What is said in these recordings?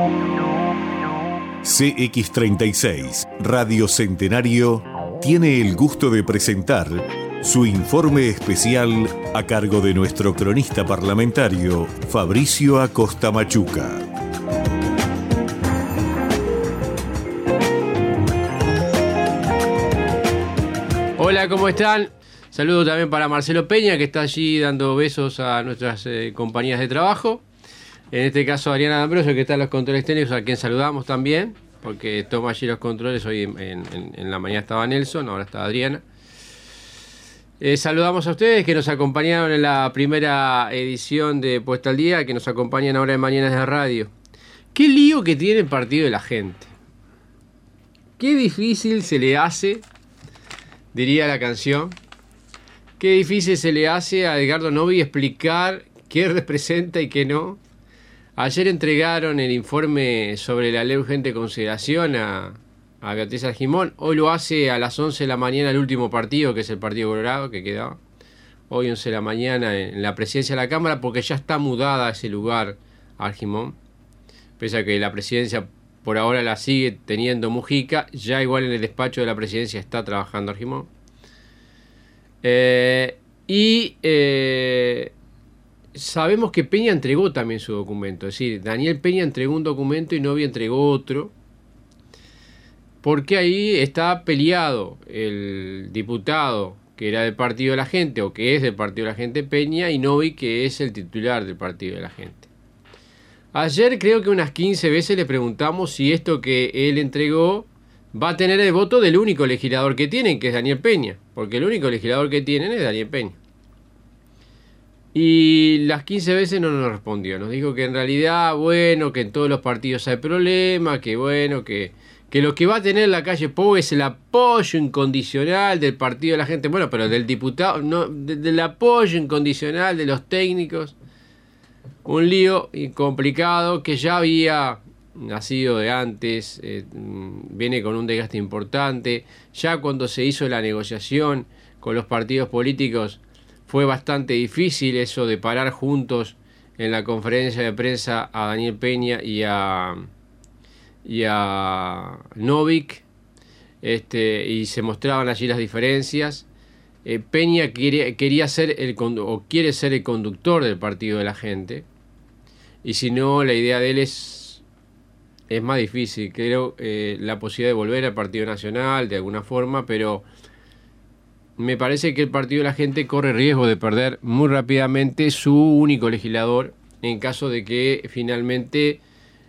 CX36 Radio Centenario tiene el gusto de presentar su informe especial a cargo de nuestro cronista parlamentario Fabricio Acosta Machuca. Hola, ¿cómo están? Saludo también para Marcelo Peña, que está allí dando besos a nuestras compañías de trabajo. En este caso, Adriana D'Ambrosio, que está en los controles técnicos, a quien saludamos también, porque toma allí los controles. Hoy en la mañana estaba Nelson, ahora está Adriana. Saludamos a ustedes que nos acompañaron en la primera edición de Puesta al Día, que nos acompañan ahora en Mañanas de Radio. Qué lío que tiene el partido de la gente. Qué difícil se le hace, diría la canción, qué difícil se le hace a Edgardo Novi explicar qué representa y qué no. Ayer entregaron el informe sobre la ley de urgente consideración a Beatriz Argimón. Hoy lo hace a las 11 de la mañana el último partido, que es el Partido Colorado, que quedaba. Hoy 11 de la mañana en la presidencia de la Cámara, porque ya está mudada a ese lugar Argimón. Pese a que la presidencia por ahora la sigue teniendo Mujica, ya igual en el despacho de la presidencia está trabajando Argimón. Sabemos que Peña entregó también su documento. Es decir, Daniel Peña entregó un documento y Novi entregó otro. Porque ahí está peleado el diputado que era del Partido de la Gente, o que es del Partido de la Gente, Peña, y Novi, que es el titular del Partido de la Gente. Ayer creo que unas 15 veces le preguntamos si esto que él entregó va a tener el voto del único legislador que tienen, que es Daniel Peña. Porque el único legislador que tienen es Daniel Peña. Y las 15 veces no nos respondió. Nos dijo que en realidad, bueno, que en todos los partidos hay problemas, que bueno, que lo que va a tener la calle Pou es el apoyo incondicional del Partido de la Gente. Bueno, pero del diputado, no, del apoyo incondicional de los técnicos. Un lío complicado que ya había nacido de antes, viene con un desgaste importante. Ya cuando se hizo la negociación con los partidos políticos, fue bastante difícil eso de parar juntos en la conferencia de prensa a Daniel Peña y a Novik, y se mostraban allí las diferencias. Peña quería ser quiere ser el conductor del Partido de la Gente, y si no, la idea de él es más difícil. Creo la posibilidad de volver al Partido Nacional de alguna forma, pero me parece que el Partido de la Gente corre riesgo de perder muy rápidamente su único legislador en caso de que finalmente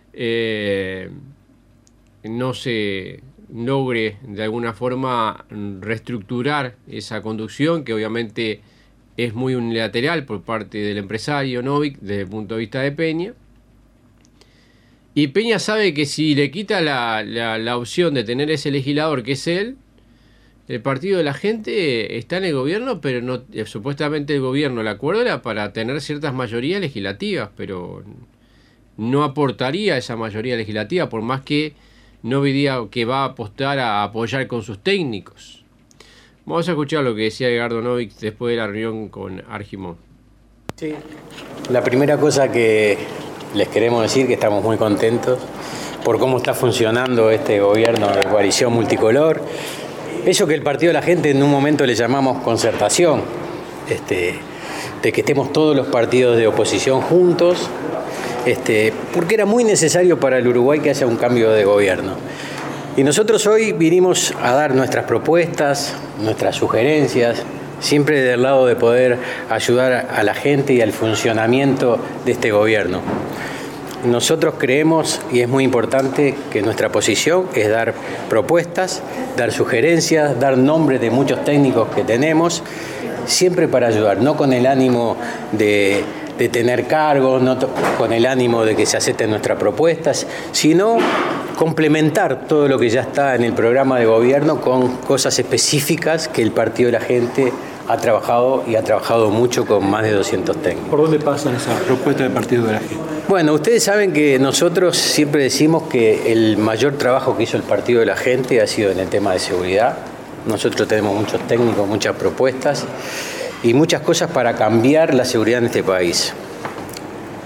no se logre de alguna forma reestructurar esa conducción, que obviamente es muy unilateral por parte del empresario Novik desde el punto de vista de Peña. Y Peña sabe que si le quita la opción de tener ese legislador que es él, el Partido de la Gente está en el gobierno, pero no, supuestamente el gobierno, el acuerdo era para tener ciertas mayorías legislativas, pero no aportaría esa mayoría legislativa, por más que no diga que va a apostar a apoyar con sus técnicos. Vamos a escuchar lo que decía Edgardo Novik después de la reunión con Argimón. Sí, la primera cosa que les queremos decir que estamos muy contentos por cómo está funcionando este gobierno de coalición multicolor. Eso que el Partido de la Gente en un momento le llamamos concertación, de que estemos todos los partidos de oposición juntos, porque era muy necesario para el Uruguay que haya un cambio de gobierno. Y nosotros hoy vinimos a dar nuestras propuestas, nuestras sugerencias, siempre del lado de poder ayudar a la gente y al funcionamiento de este gobierno. Nosotros creemos, y es muy importante, que nuestra posición es dar propuestas, dar sugerencias, dar nombres de muchos técnicos que tenemos, siempre para ayudar, no con el ánimo de tener cargos, no con el ánimo de que se acepten nuestras propuestas, sino complementar todo lo que ya está en el programa de gobierno con cosas específicas que el Partido de la Gente ha trabajado y ha trabajado mucho con más de 200 técnicos. ¿Por dónde pasan esas propuestas del Partido de la Gente? Bueno, ustedes saben que nosotros siempre decimos que el mayor trabajo que hizo el Partido de la Gente ha sido en el tema de seguridad. Nosotros tenemos muchos técnicos, muchas propuestas y muchas cosas para cambiar la seguridad en este país.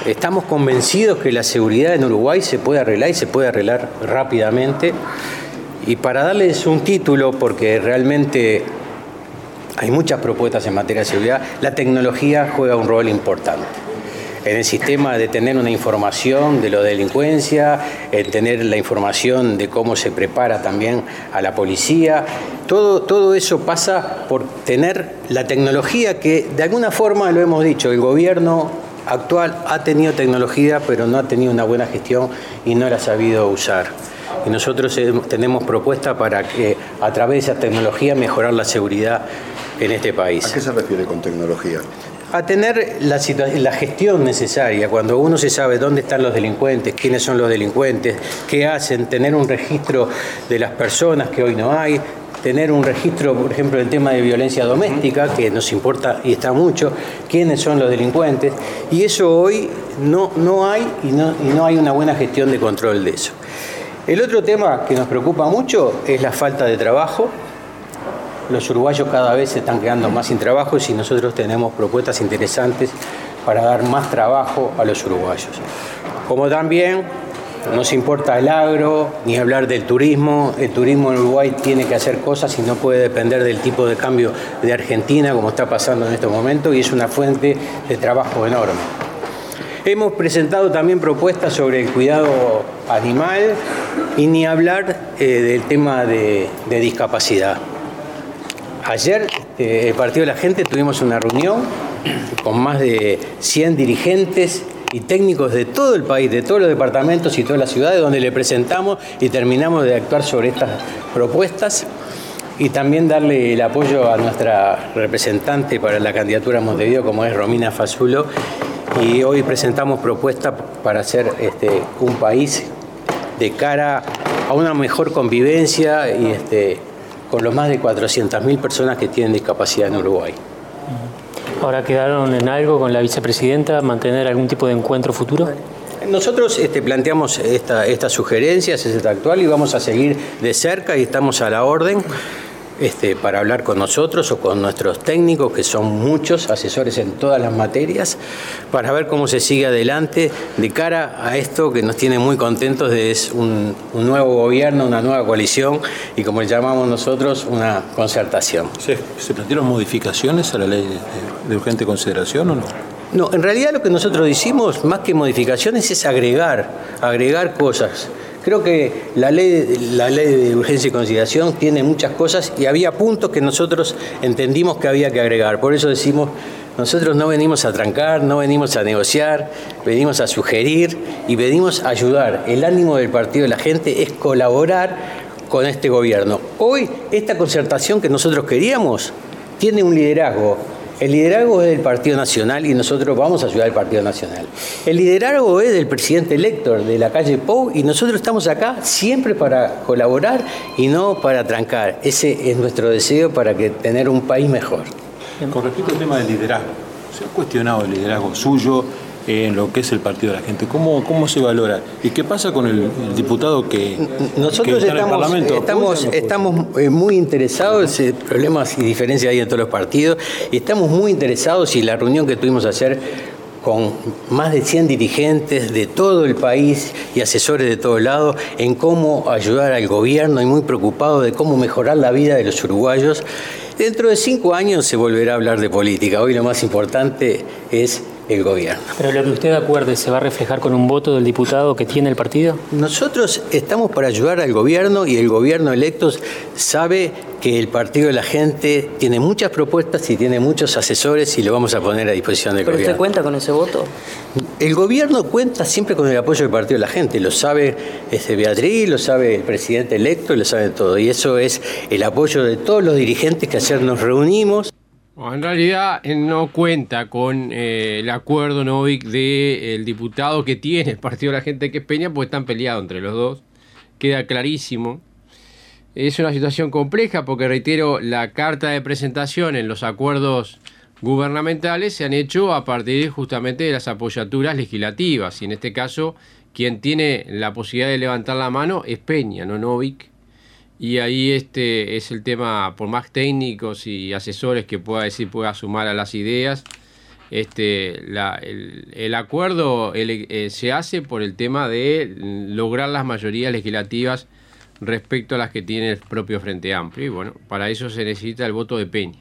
estamos convencidos que la seguridad en Uruguay se puede arreglar y se puede arreglar rápidamente. Y para darles un título, porque realmente hay muchas propuestas en materia de seguridad, la tecnología juega un rol importante en el sistema de tener una información de la delincuencia, en tener la información de cómo se prepara también a la policía. Todo eso pasa por tener la tecnología que, de alguna forma, lo hemos dicho, el gobierno actual ha tenido tecnología, pero no ha tenido una buena gestión y no la ha sabido usar. Y nosotros tenemos propuestas para que, a través de esa tecnología, mejorar la seguridad en este país. ¿A qué se refiere con tecnología? A tener la gestión necesaria, cuando uno se sabe dónde están los delincuentes, quiénes son los delincuentes, qué hacen, tener un registro de las personas que hoy no hay, tener un registro, por ejemplo, del tema de violencia doméstica, que nos importa y está mucho, quiénes son los delincuentes, y eso hoy no hay y no hay una buena gestión de control de eso. El otro tema que nos preocupa mucho es la falta de trabajo. Los uruguayos cada vez se están quedando más sin trabajo y nosotros tenemos propuestas interesantes para dar más trabajo a los uruguayos. Como también nos importa el agro, ni hablar del turismo. El turismo en Uruguay tiene que hacer cosas y no puede depender del tipo de cambio de Argentina, como está pasando en estos momentos, y es una fuente de trabajo enorme. Hemos presentado también propuestas sobre el cuidado animal y ni hablar del tema de discapacidad. Ayer, el Partido de la Gente, tuvimos una reunión con más de 100 dirigentes y técnicos de todo el país, de todos los departamentos y todas las ciudades, donde le presentamos y terminamos de actuar sobre estas propuestas y también darle el apoyo a nuestra representante para la candidatura a Montevideo, como es Romina Fazulo, y hoy presentamos propuestas para hacer un país de cara a una mejor convivencia y con los más de 400.000 personas que tienen discapacidad en Uruguay. ¿Ahora quedaron en algo con la vicepresidenta, mantener algún tipo de encuentro futuro? Nosotros planteamos estas sugerencias, es actual, y vamos a seguir de cerca y estamos a la orden para hablar con nosotros o con nuestros técnicos, que son muchos, asesores en todas las materias, para ver cómo se sigue adelante de cara a esto que nos tiene muy contentos, es un nuevo gobierno, una nueva coalición y, como le llamamos nosotros, una concertación. ¿Se plantearon modificaciones a la ley de urgente consideración o no? No, en realidad lo que nosotros hicimos, más que modificaciones, es agregar cosas. Creo que la ley de urgencia y consideración tiene muchas cosas y había puntos que nosotros entendimos que había que agregar. Por eso decimos, nosotros no venimos a trancar, no venimos a negociar, venimos a sugerir y venimos a ayudar. El ánimo del Partido de la Gente es colaborar con este gobierno. Hoy, esta concertación que nosotros queríamos tiene un liderazgo. El liderazgo es del Partido Nacional y nosotros vamos a ayudar al Partido Nacional. El liderazgo es del presidente electo de la calle Pou y nosotros estamos acá siempre para colaborar y no para trancar. Ese es nuestro deseo para tener un país mejor. Con respecto al tema del liderazgo, ¿se ha cuestionado el liderazgo suyo en lo que es el Partido de la Gente? ¿Cómo se valora? ¿Y qué pasa con el diputado que nosotros está en el Parlamento? Estamos muy interesados, problemas y diferencias hay en todos los partidos, y estamos muy interesados, y la reunión que tuvimos ayer con más de 100 dirigentes de todo el país y asesores de todos lados en cómo ayudar al gobierno y muy preocupados de cómo mejorar la vida de los uruguayos. Dentro de 5 años se volverá a hablar de política. Hoy lo más importante es el gobierno. ¿Pero lo que usted acuerde se va a reflejar con un voto del diputado que tiene el partido? Nosotros estamos para ayudar al gobierno y el gobierno electo sabe que el Partido de la Gente tiene muchas propuestas y tiene muchos asesores y lo vamos a poner a disposición del gobierno. ¿Pero usted cuenta con ese voto? El gobierno cuenta siempre con el apoyo del Partido de la Gente, lo sabe Beatriz, lo sabe el presidente electo, lo sabe todo, y eso es el apoyo de todos los dirigentes que ayer nos reunimos. Bueno, en realidad no cuenta con el acuerdo Novik del diputado que tiene el Partido de la Gente, que es Peña, porque están peleados entre los dos, queda clarísimo. Es una situación compleja porque, reitero, la carta de presentación en los acuerdos gubernamentales se han hecho a partir justamente de las apoyaturas legislativas, y en este caso quien tiene la posibilidad de levantar la mano es Peña, no Novik. Y ahí es el tema, por más técnicos y asesores que pueda sumar a las ideas, el acuerdo se hace por el tema de lograr las mayorías legislativas respecto a las que tiene el propio Frente Amplio. Y bueno, para eso se necesita el voto de Peña.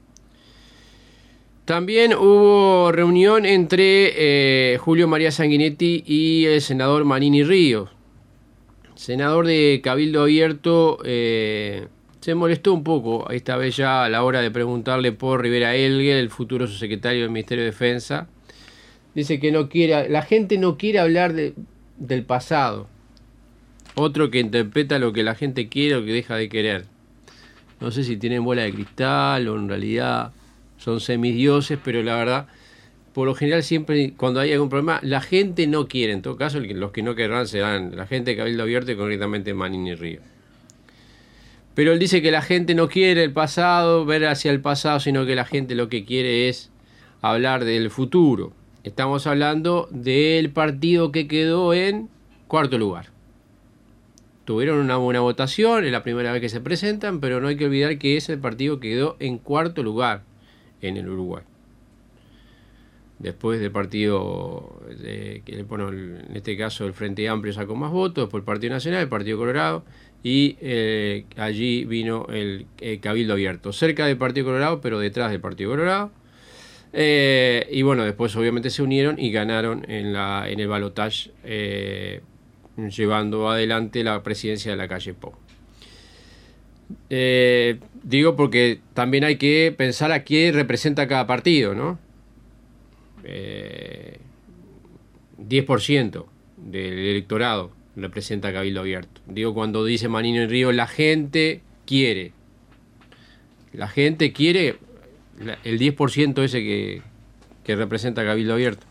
También hubo reunión entre Julio María Sanguinetti y el senador Manini Ríos. Senador de Cabildo Abierto se molestó un poco, esta vez ya a la hora de preguntarle por Rivera Elgue, el futuro subsecretario del Ministerio de Defensa. Dice que la gente no quiere hablar del pasado. Otro que interpreta lo que la gente quiere o que deja de querer. No sé si tienen bola de cristal o en realidad son semidioses, pero la verdad, por lo general siempre cuando hay algún problema, la gente no quiere. En todo caso, los que no querrán serán la gente de Cabildo Abierto y concretamente Manini Ríos. Pero él dice que la gente no quiere el pasado, ver hacia el pasado, sino que la gente lo que quiere es hablar del futuro. Estamos hablando del partido que quedó en cuarto lugar. Tuvieron una buena votación, es la primera vez que se presentan, pero no hay que olvidar que es el partido que quedó en cuarto lugar en el Uruguay. Después del partido, en este caso el Frente Amplio sacó más votos, después el Partido Nacional, el Partido Colorado, y allí vino el Cabildo Abierto, cerca del Partido Colorado, pero detrás del Partido Colorado. Y bueno, después obviamente se unieron y ganaron en el balotaje, llevando adelante la presidencia de la calle Pou. Digo porque también hay que pensar a qué representa cada partido, ¿no? 10% del electorado representa Cabildo Abierto. Digo, cuando dice Manini Ríos, la gente quiere. La gente quiere el 10% ese que representa Cabildo Abierto.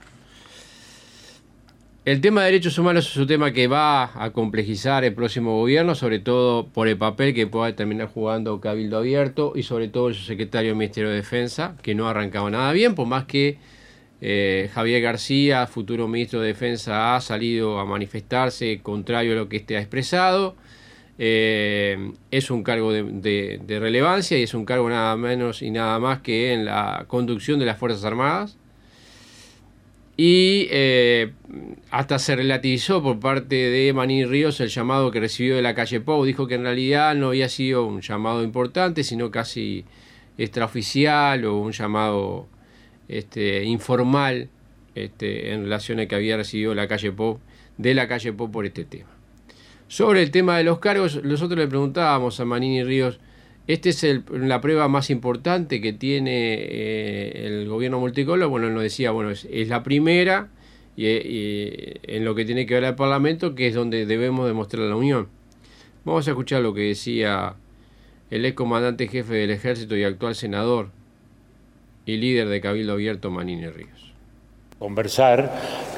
El tema de derechos humanos es un tema que va a complejizar el próximo gobierno, sobre todo por el papel que pueda terminar jugando Cabildo Abierto y sobre todo el subsecretario del Ministerio de Defensa, que no arrancaba nada bien, por más que Javier García, futuro ministro de Defensa, ha salido a manifestarse contrario a lo que este ha expresado. Es un cargo de relevancia y es un cargo nada menos y nada más que en la conducción de las Fuerzas Armadas. Y hasta se relativizó por parte de Manini Ríos el llamado que recibió de la calle Pou. Dijo que en realidad no había sido un llamado importante, sino casi extraoficial o un llamado informal en relación a que había recibido la calle Pou, de la calle Pou por este tema. Sobre el tema de los cargos, nosotros le preguntábamos a Manini Ríos, ¿esta es la prueba más importante que tiene el gobierno multicolor? Bueno, él nos decía, bueno, es la primera y en lo que tiene que ver al Parlamento, que es donde debemos demostrar la unión. Vamos a escuchar lo que decía el ex comandante jefe del Ejército y actual senador y líder de Cabildo Abierto, Manini Ríos. Conversar.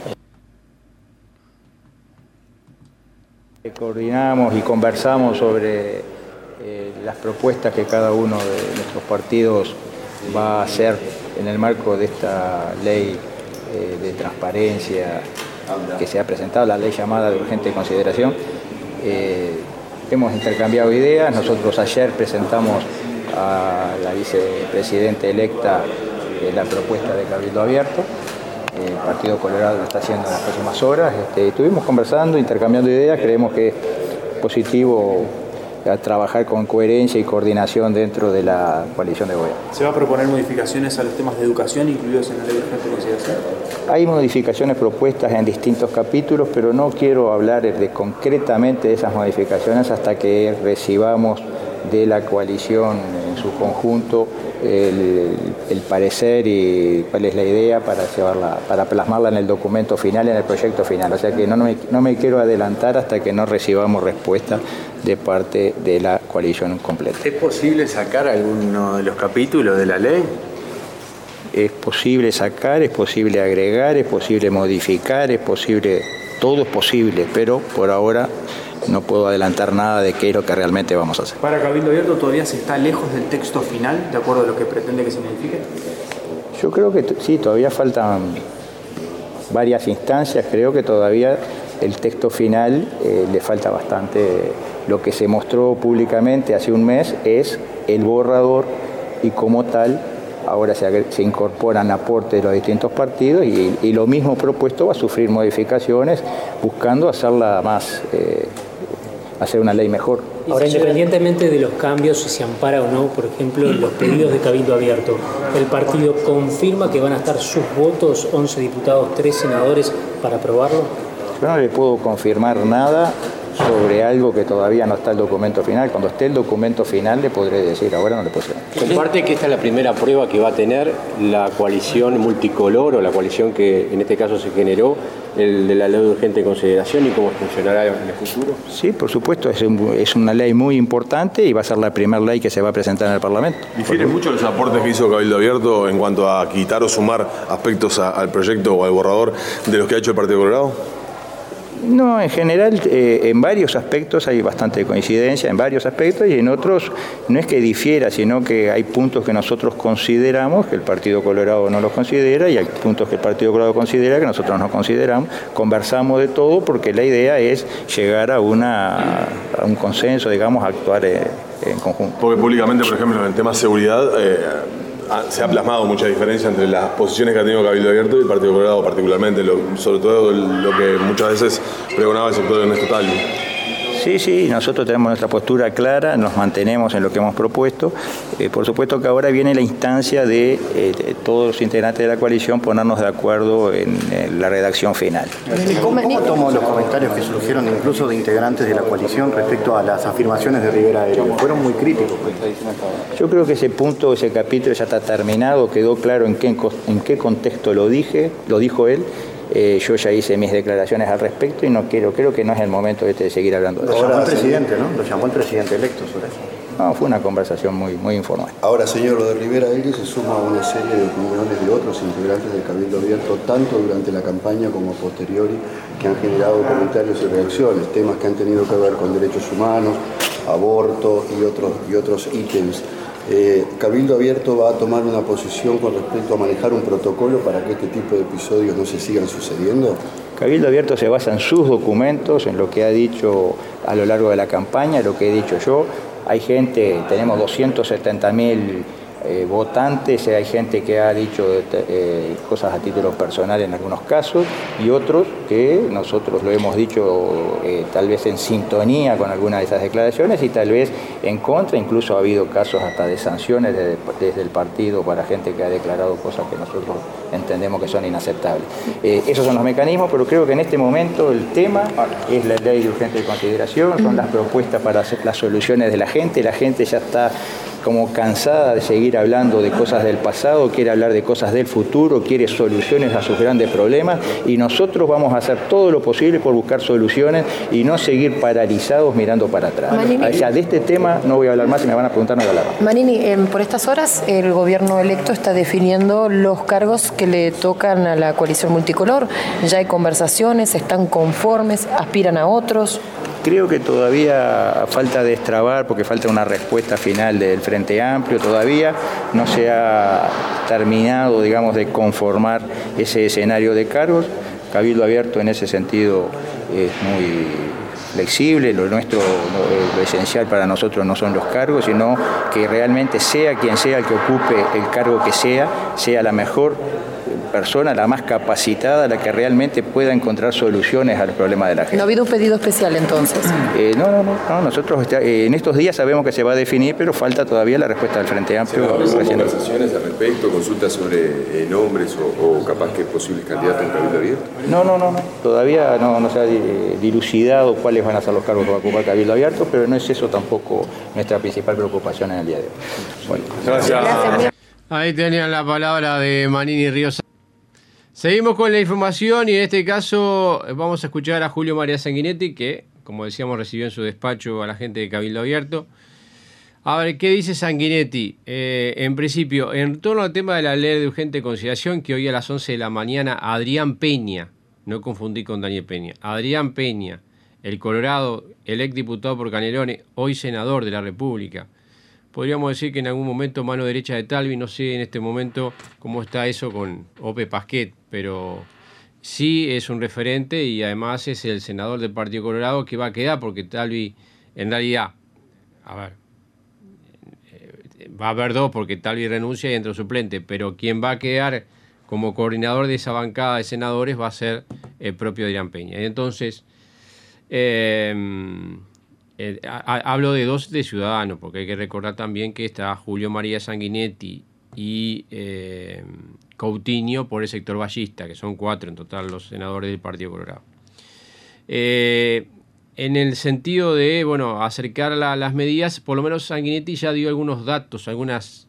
Coordinamos y conversamos sobre las propuestas que cada uno de nuestros partidos va a hacer en el marco de esta ley de transparencia que se ha presentado, la ley llamada de urgente consideración. Hemos intercambiado ideas. Nosotros ayer presentamos a la vicepresidenta electa la propuesta de Cabildo Abierto. El Partido Colorado lo está haciendo en las próximas horas. Estuvimos conversando, intercambiando ideas. Creemos que es positivo a trabajar con coherencia y coordinación dentro de la coalición de gobierno. ¿Se va a proponer modificaciones a los temas de educación incluidos en la ley de urgente consideración? Hay modificaciones propuestas en distintos capítulos, pero no quiero hablar concretamente de esas modificaciones hasta que recibamos de la coalición en su conjunto el parecer y cuál es la idea para plasmarla en el documento final, en el proyecto final. O sea que no me quiero adelantar hasta que no recibamos respuesta de parte de la coalición completa. ¿Es posible sacar alguno de los capítulos de la ley? Es posible sacar, es posible agregar, es posible modificar, es posible, todo es posible, pero por ahora no puedo adelantar nada de qué es lo que realmente vamos a hacer. ¿Para Cabildo Abierto todavía se está lejos del texto final, de acuerdo a lo que pretende que se modifique? Yo creo que sí, todavía faltan varias instancias. Creo que todavía el texto final le falta bastante. Lo que se mostró públicamente hace un mes es el borrador y como tal ahora se incorporan aportes de los distintos partidos y lo mismo propuesto va a sufrir modificaciones buscando hacerla más, hacer una ley mejor. Ahora, independientemente de los cambios, si se ampara o no, por ejemplo, en los pedidos de Cabildo Abierto, ¿el partido confirma que van a estar sus votos, 11 diputados, 3 senadores, para aprobarlo? Yo no le puedo confirmar nada sobre algo que todavía no está el documento final. Cuando esté el documento final le podré decir, ahora no le puedo decir. Comparte que esta es la primera prueba que va a tener la coalición multicolor o la coalición que en este caso se generó, el de la ley de urgente consideración, y cómo funcionará en el futuro. Sí, por supuesto, es una ley muy importante y va a ser la primera ley que se va a presentar en el Parlamento. ¿Difieren mucho los aportes que hizo Cabildo Abierto en cuanto a quitar o sumar aspectos al proyecto o al borrador de los que ha hecho el Partido Colorado? No, en general, en varios aspectos hay bastante coincidencia, en varios aspectos, y en otros no es que difiera, sino que hay puntos que nosotros consideramos que el Partido Colorado no los considera, y hay puntos que el Partido Colorado considera que nosotros no consideramos. Conversamos de todo porque la idea es llegar a un consenso, digamos, actuar en conjunto. Porque públicamente, por ejemplo, en el tema seguridad, se ha plasmado mucha diferencia entre las posiciones que ha tenido Cabildo Abierto y el Partido Colorado, particularmente, sobre todo lo que muchas veces pregonaba el sector de Ernesto Talvi. Sí, nosotros tenemos nuestra postura clara, nos mantenemos en lo que hemos propuesto. Por supuesto que ahora viene la instancia de todos los integrantes de la coalición ponernos de acuerdo en la redacción final. ¿Cómo tomó los comentarios que surgieron incluso de integrantes de la coalición respecto a las afirmaciones de Rivera Heredia? Fueron muy críticos. Yo creo que ese capítulo ya está terminado, quedó claro en qué contexto lo dijo él. Yo ya hice mis declaraciones al respecto y creo que no es el momento de seguir hablando de eso. Lo llamó el presidente, ¿no? Lo llamó el presidente electo sobre eso. No, fue una conversación muy informal. Ahora, señor, lo de Rivera Heredia se suma a una serie de opiniones de otros integrantes del Cabildo Abierto, tanto durante la campaña como posteriori, que han generado comentarios y reacciones, temas que han tenido que ver con derechos humanos, aborto y otros ítems. ¿Cabildo Abierto va a tomar una posición con respecto a manejar un protocolo para que este tipo de episodios no se sigan sucediendo? Cabildo Abierto se basa en sus documentos, en lo que ha dicho a lo largo de la campaña, lo que he dicho yo. Hay gente, tenemos 270.000 votantes, hay gente que ha dicho cosas a título personal en algunos casos, y otros que nosotros lo hemos dicho tal vez en sintonía con alguna de esas declaraciones y tal vez en contra. Incluso ha habido casos hasta de sanciones desde el partido para gente que ha declarado cosas que nosotros entendemos que son inaceptables. Esos son los mecanismos, pero creo que en este momento el tema es la ley de urgente consideración, son las propuestas para hacer las soluciones de la gente ya está como cansada de seguir hablando de cosas del pasado, quiere hablar de cosas del futuro, quiere soluciones a sus grandes problemas, y nosotros vamos a hacer todo lo posible por buscar soluciones y no seguir paralizados mirando para atrás. Manini, o sea, de este tema no voy a hablar más, si me van a preguntar no voy a hablar más. Manini, por estas horas el gobierno electo está definiendo los cargos que le tocan a la coalición multicolor. Ya hay conversaciones, están conformes, aspiran a otros. Creo que todavía falta destrabar, porque falta una respuesta final del Frente Amplio, todavía no se ha terminado, digamos, de conformar ese escenario de cargos. Cabildo Abierto en ese sentido es muy flexible, lo nuestro, lo esencial para nosotros no son los cargos, sino que realmente sea quien sea el que ocupe el cargo que sea la mejor persona, la más capacitada, la que realmente pueda encontrar soluciones al problema de la gente. ¿No ha habido un pedido especial entonces? No, nosotros en estos días sabemos que se va a definir, pero falta todavía la respuesta del Frente Amplio. ¿Hubo conversaciones al respecto, consultas sobre nombres o capaz que posibles candidatos en Cabildo Abierto? No, todavía no se ha dilucidado cuáles van a ser los cargos que va a ocupar Cabildo Abierto, pero no es eso tampoco nuestra principal preocupación en el día de hoy. Bueno. Gracias. Ahí tenían la palabra de Manini Ríos. Seguimos con la información y en este caso vamos a escuchar a Julio María Sanguinetti, que, como decíamos, recibió en su despacho a la gente de Cabildo Abierto. A ver, ¿qué dice Sanguinetti? En principio, en torno al tema de la ley de urgente consideración, que hoy a las 11 de la mañana Adrián Peña, no confundí con Daniel Peña, Adrián Peña, el Colorado, el exdiputado por Canelones, hoy senador de la República. Podríamos decir que en algún momento mano derecha de Talvi, no sé en este momento cómo está eso con Ope Pasquet, pero sí es un referente y además es el senador del Partido Colorado que va a quedar, porque Talvi en realidad, a ver, va a haber 2 porque Talvi renuncia y entra un suplente, pero quien va a quedar como coordinador de esa bancada de senadores va a ser el propio Adrián Peña. Y entonces, hablo de 2 de Ciudadanos, porque hay que recordar también que está Julio María Sanguinetti y Coutinho por el sector ballista, que son 4 en total los senadores del Partido Colorado. En el sentido de, bueno, acercar las medidas, por lo menos Sanguinetti ya dio algunos datos, algunos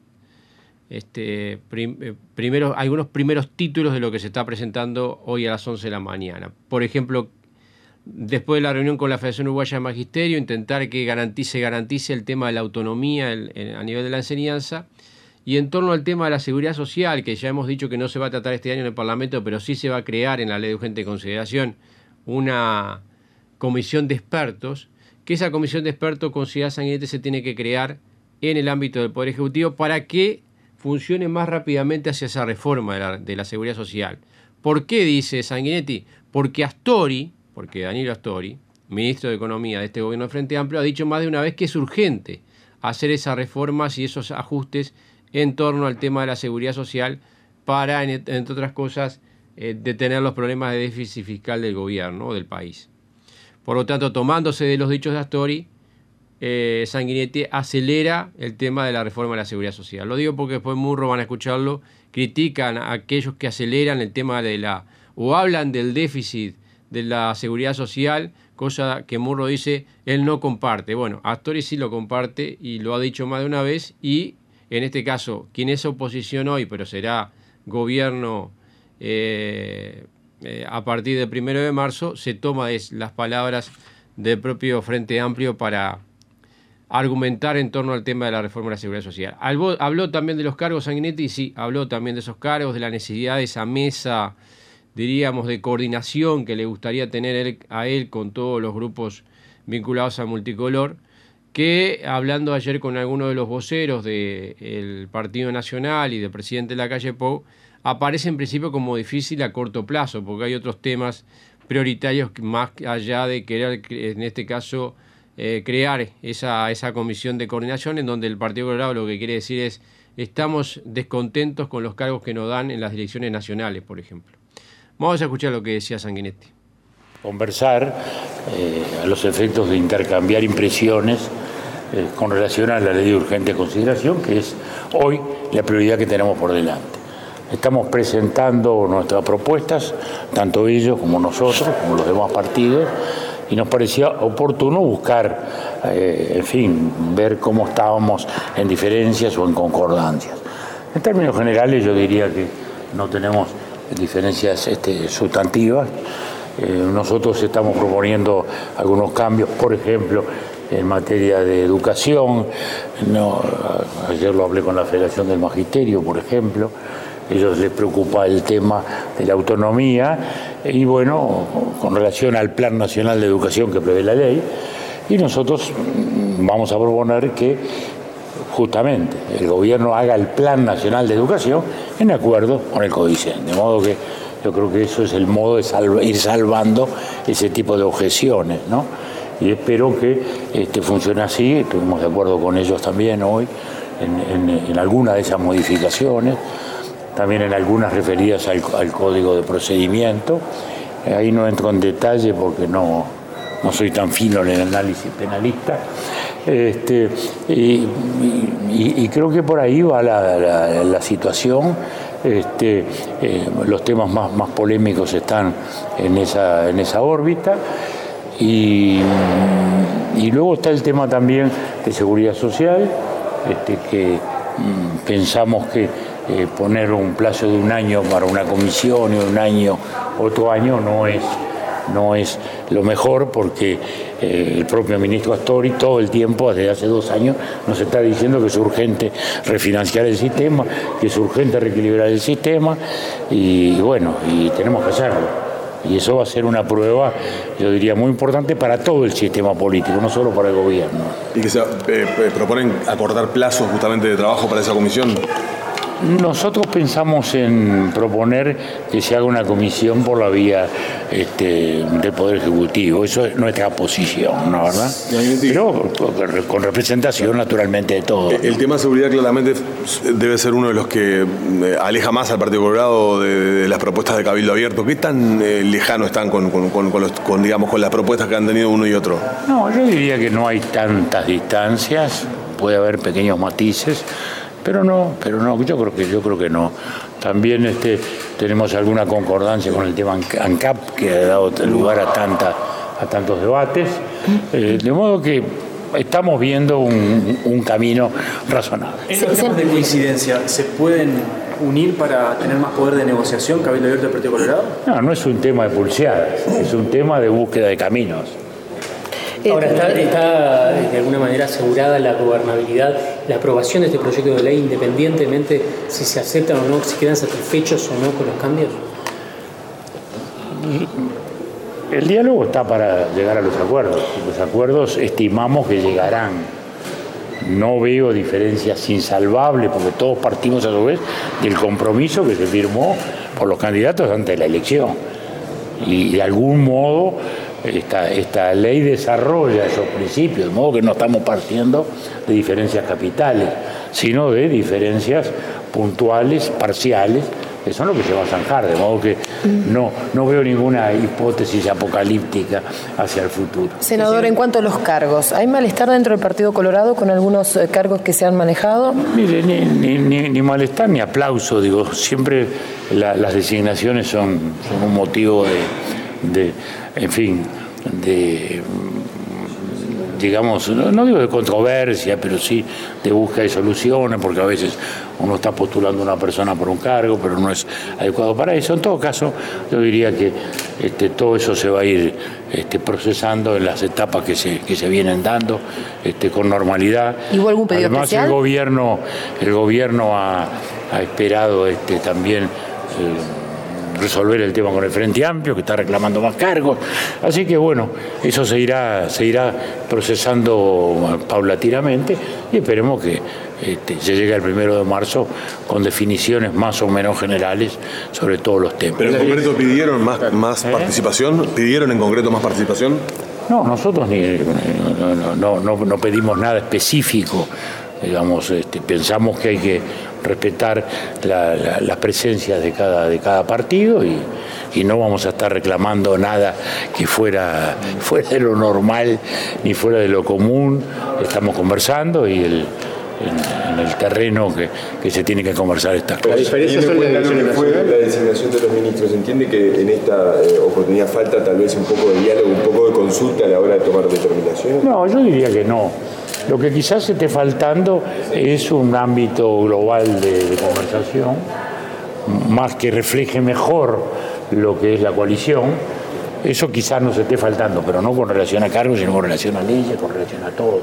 primeros títulos de lo que se está presentando hoy a las 11 de la mañana. Por ejemplo, después de la reunión con la Federación Uruguaya de Magisterio, intentar que garantice el tema de la autonomía a nivel de la enseñanza, y en torno al tema de la seguridad social, que ya hemos dicho que no se va a tratar este año en el Parlamento, pero sí se va a crear en la Ley de Urgente Consideración una comisión de expertos, que esa comisión de expertos, considera Sanguinetti, se tiene que crear en el ámbito del Poder Ejecutivo para que funcione más rápidamente hacia esa reforma de la seguridad social. ¿Por qué dice Sanguinetti? Porque Danilo Astori, ministro de Economía de este gobierno de Frente Amplio, ha dicho más de una vez que es urgente hacer esas reformas y esos ajustes en torno al tema de la seguridad social para, entre otras cosas, detener los problemas de déficit fiscal del gobierno o del país. Por lo tanto, tomándose de los dichos de Astori, Sanguinetti acelera el tema de la reforma de la seguridad social. Lo digo porque después Murro, van a escucharlo, critican a aquellos que aceleran el tema o hablan del déficit de la seguridad social, cosa que Murro dice él no comparte. Bueno, Astori sí lo comparte y lo ha dicho más de una vez, y en este caso, quien es oposición hoy, pero será gobierno a partir del 1 de marzo, se toma las palabras del propio Frente Amplio para argumentar en torno al tema de la reforma de la seguridad social. Habló también de los cargos, Sanguinetti, sí, habló también de esos cargos, de la necesidad de esa mesa, diríamos, de coordinación que le gustaría tener a él con todos los grupos vinculados a Multicolor, que hablando ayer con algunos de los voceros del Partido Nacional y del presidente de la calle Pou, aparece en principio como difícil a corto plazo, porque hay otros temas prioritarios más allá de querer, en este caso, crear esa comisión de coordinación, en donde el Partido Colorado lo que quiere decir es: estamos descontentos con los cargos que nos dan en las direcciones nacionales, por ejemplo. Vamos a escuchar lo que decía Sanguinetti. Conversar a los efectos de intercambiar impresiones con relación a la ley de urgente consideración, que es hoy la prioridad que tenemos por delante. Estamos presentando nuestras propuestas, tanto ellos como nosotros, como los demás partidos, y nos parecía oportuno buscar, ver cómo estábamos en diferencias o en concordancias. En términos generales, yo diría que no tenemos diferencias sustantivas. Nosotros estamos proponiendo algunos cambios, por ejemplo, en materia de educación. Ayer lo hablé con la Federación del Magisterio, por ejemplo. A ellos les preocupa el tema de la autonomía y, bueno, con relación al Plan Nacional de Educación que prevé la ley. Y nosotros vamos a proponer que justamente el gobierno haga el Plan Nacional de Educación en acuerdo con el CODICEN. De modo que yo creo que eso es el modo de ir salvando ese tipo de objeciones, ¿no? Y espero que funcione así. Estuvimos de acuerdo con ellos también hoy en alguna de esas modificaciones, también en algunas referidas al Código de Procedimiento. Ahí no entro en detalle porque no soy tan fino en el análisis penalista. Y creo que por ahí va la situación. Los temas más polémicos están en esa órbita. Y luego está el tema también de seguridad social, que pensamos que poner un plazo de 1 año para una comisión y otro año no es lo mejor, porque el propio ministro Astori todo el tiempo, desde hace 2 años, nos está diciendo que es urgente refinanciar el sistema, que es urgente reequilibrar el sistema, y bueno, y tenemos que hacerlo. Y eso va a ser una prueba, yo diría, muy importante para todo el sistema político, no solo para el gobierno. ¿Y que se proponen acordar plazos justamente de trabajo para esa comisión? Nosotros pensamos en proponer que se haga una comisión por la vía del Poder Ejecutivo. Eso es nuestra posición, ¿no, verdad? Pero con representación naturalmente de todo. El tema de seguridad claramente debe ser uno de los que aleja más al Partido Colorado de las propuestas de Cabildo Abierto. ¿Qué tan lejano están con las propuestas que han tenido uno y otro? No, yo diría que no hay tantas distancias, puede haber pequeños matices. Pero no, yo creo que no. También tenemos alguna concordancia con el tema ANCAP, que ha dado lugar a tantos debates, de modo que estamos viendo un camino razonable. En los temas de coincidencia, ¿se pueden unir para tener más poder de negociación Cabildo Abierto del Partido Colorado? No es un tema de pulseadas, es un tema de búsqueda de caminos. Ahora, ¿está de alguna manera asegurada la gobernabilidad, la aprobación de este proyecto de ley, independientemente si se aceptan o no, si quedan satisfechos o no con los cambios? El diálogo está para llegar a los acuerdos. Los acuerdos estimamos que llegarán. No veo diferencias insalvables, porque todos partimos a su vez del compromiso que se firmó por los candidatos antes de la elección. Y de algún modo esta ley desarrolla esos principios, de modo que no estamos partiendo de diferencias capitales, sino de diferencias puntuales, parciales, que son lo que se va a zanjar, de modo que no veo ninguna hipótesis apocalíptica hacia el futuro. Senador, en cuanto a los cargos, ¿hay malestar dentro del Partido Colorado con algunos cargos que se han manejado? Mire, ni malestar ni aplauso, digo, siempre las designaciones son un motivo digamos, no digo de controversia, pero sí de búsqueda de soluciones, porque a veces uno está postulando a una persona por un cargo, pero no es adecuado para eso. En todo caso, yo diría que todo eso se va a ir procesando en las etapas que se vienen dando con normalidad. ¿Hubo algún pedido Además, especial? El gobierno ha esperado también resolver el tema con el Frente Amplio, que está reclamando más cargos. Así que bueno, eso se irá procesando paulatinamente y esperemos que se llegue al 1 de marzo con definiciones más o menos generales sobre todos los temas. ¿Pero en concreto pidieron más participación? ¿Pidieron en concreto más participación? No, nosotros no pedimos nada específico. Digamos, pensamos que hay que respetar las presencias de cada partido y no vamos a estar reclamando nada que fuera de lo normal ni fuera de lo común. Estamos conversando y en el terreno que se tiene que conversar estas cosas. La diferencia son la designación de los ministros. ¿Entiende que en esta oportunidad falta tal vez un poco de diálogo, un poco de consulta a la hora de tomar determinaciones? No, yo diría que no. Lo que quizás esté faltando es un ámbito global de conversación, más que refleje mejor lo que es la coalición. Eso quizás nos esté faltando, pero no con relación a cargos, sino con relación a leyes, con relación a todo.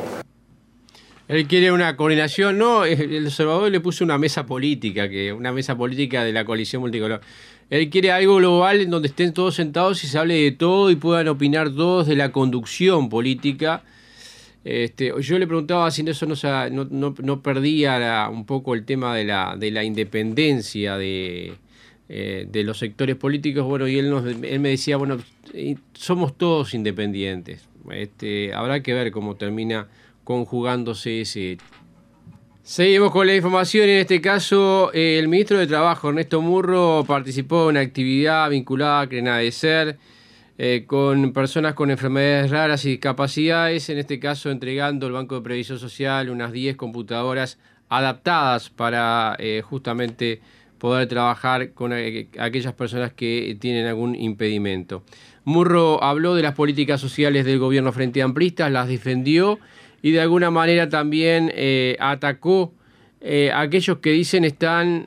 Él quiere una coordinación, no, el observador le puso una mesa política de la coalición multicolor. Él quiere algo global en donde estén todos sentados y se hable de todo y puedan opinar todos de la conducción política. Yo le preguntaba si eso no perdía un poco el tema de la independencia de los sectores políticos. Bueno, y él me decía, bueno, somos todos independientes. Habrá que ver cómo termina conjugándose ese. Seguimos con la información. En este caso, el ministro de Trabajo, Ernesto Murro, participó en una actividad vinculada a Crenadecer con personas con enfermedades raras y discapacidades, en este caso entregando al Banco de Previsión Social unas 10 computadoras adaptadas para justamente poder trabajar con aquellas personas que tienen algún impedimento. Murro habló de las políticas sociales del gobierno frente amplista, las defendió y de alguna manera también atacó a aquellos que dicen están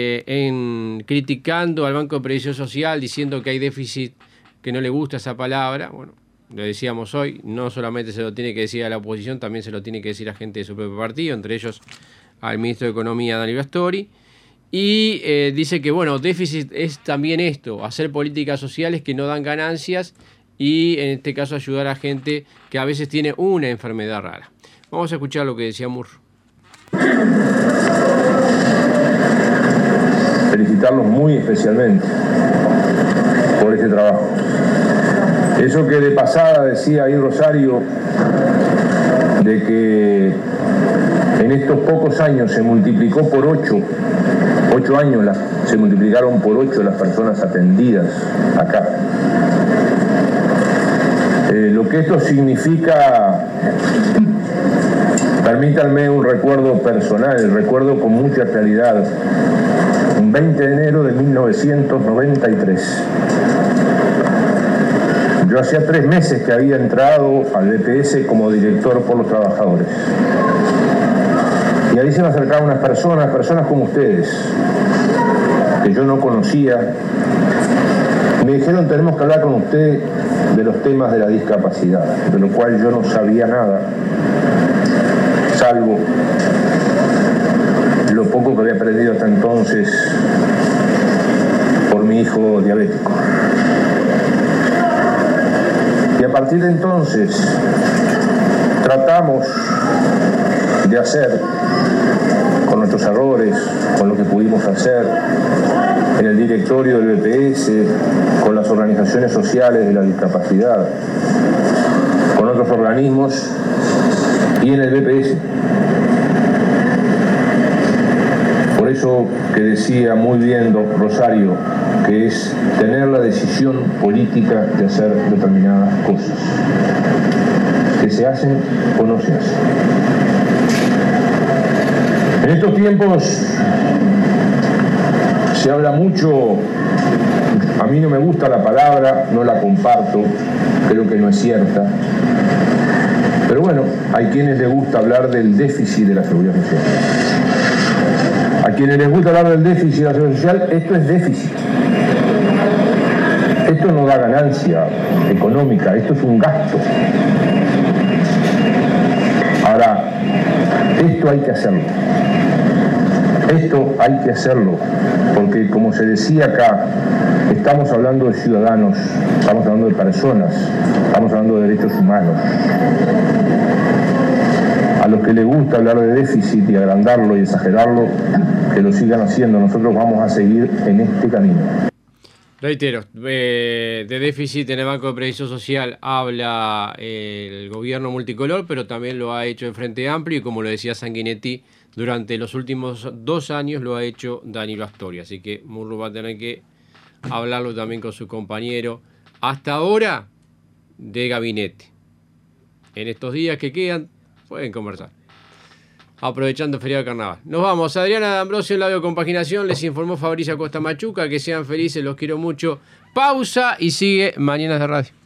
criticando al Banco de Previsión Social, diciendo que hay déficit, que no le gusta esa palabra. Bueno, lo decíamos hoy, no solamente se lo tiene que decir a la oposición, también se lo tiene que decir a gente de su propio partido, entre ellos al ministro de Economía, Daniel Bastori. Y dice que, bueno, déficit es también esto, hacer políticas sociales que no dan ganancias y, en este caso, ayudar a gente que a veces tiene una enfermedad rara. Vamos a escuchar lo que decía Murro. felicitarlos muy especialmente por este trabajo. Eso que de pasada decía ahí Rosario, de que en estos pocos años se multiplicó por 8 años se multiplicaron por 8 las personas atendidas acá. Lo que esto significa, permítanme un recuerdo personal, recuerdo con mucha claridad, un 20 de enero de 1993. Yo hacía 3 meses que había entrado al BPS como director por los trabajadores. Y ahí se me acercaban unas personas como ustedes, que yo no conocía. Me dijeron, tenemos que hablar con usted de los temas de la discapacidad, de lo cual yo no sabía nada, salvo lo poco que había aprendido hasta entonces por mi hijo diabético. Y a partir de entonces tratamos de hacer, con nuestros errores, con lo que pudimos hacer, en el directorio del BPS, con las organizaciones sociales de la discapacidad, con otros organismos y en el BPS. Por eso que decía muy bien don Rosario, que es tener la decisión política de hacer determinadas cosas, que se hacen o no se hacen. En estos tiempos se habla mucho, a mí no me gusta la palabra, no la comparto, creo que no es cierta, pero bueno, hay quienes les gusta hablar del déficit de la seguridad social. A quienes les gusta hablar del déficit de la seguridad social, esto es déficit. Esto no da ganancia económica, esto es un gasto. Ahora, esto hay que hacerlo. Esto hay que hacerlo, porque como se decía acá, estamos hablando de ciudadanos, estamos hablando de personas, estamos hablando de derechos humanos. A los que les gusta hablar de déficit y agrandarlo y exagerarlo, que lo sigan haciendo. Nosotros vamos a seguir en este camino. Reitero, de déficit en el Banco de Previsión Social habla el gobierno multicolor, pero también lo ha hecho el Frente Amplio y, como lo decía Sanguinetti, durante los últimos 2 años lo ha hecho Danilo Astori. Así que Murru va a tener que hablarlo también con su compañero, hasta ahora, de gabinete. En estos días que quedan, pueden conversar. Aprovechando el feriado de carnaval. Nos vamos. Adriana D'Ambrosio en la compaginación. Les informó Fabricio Acosta Machuca. Que sean felices, los quiero mucho. Pausa y sigue Mañanas de Radio.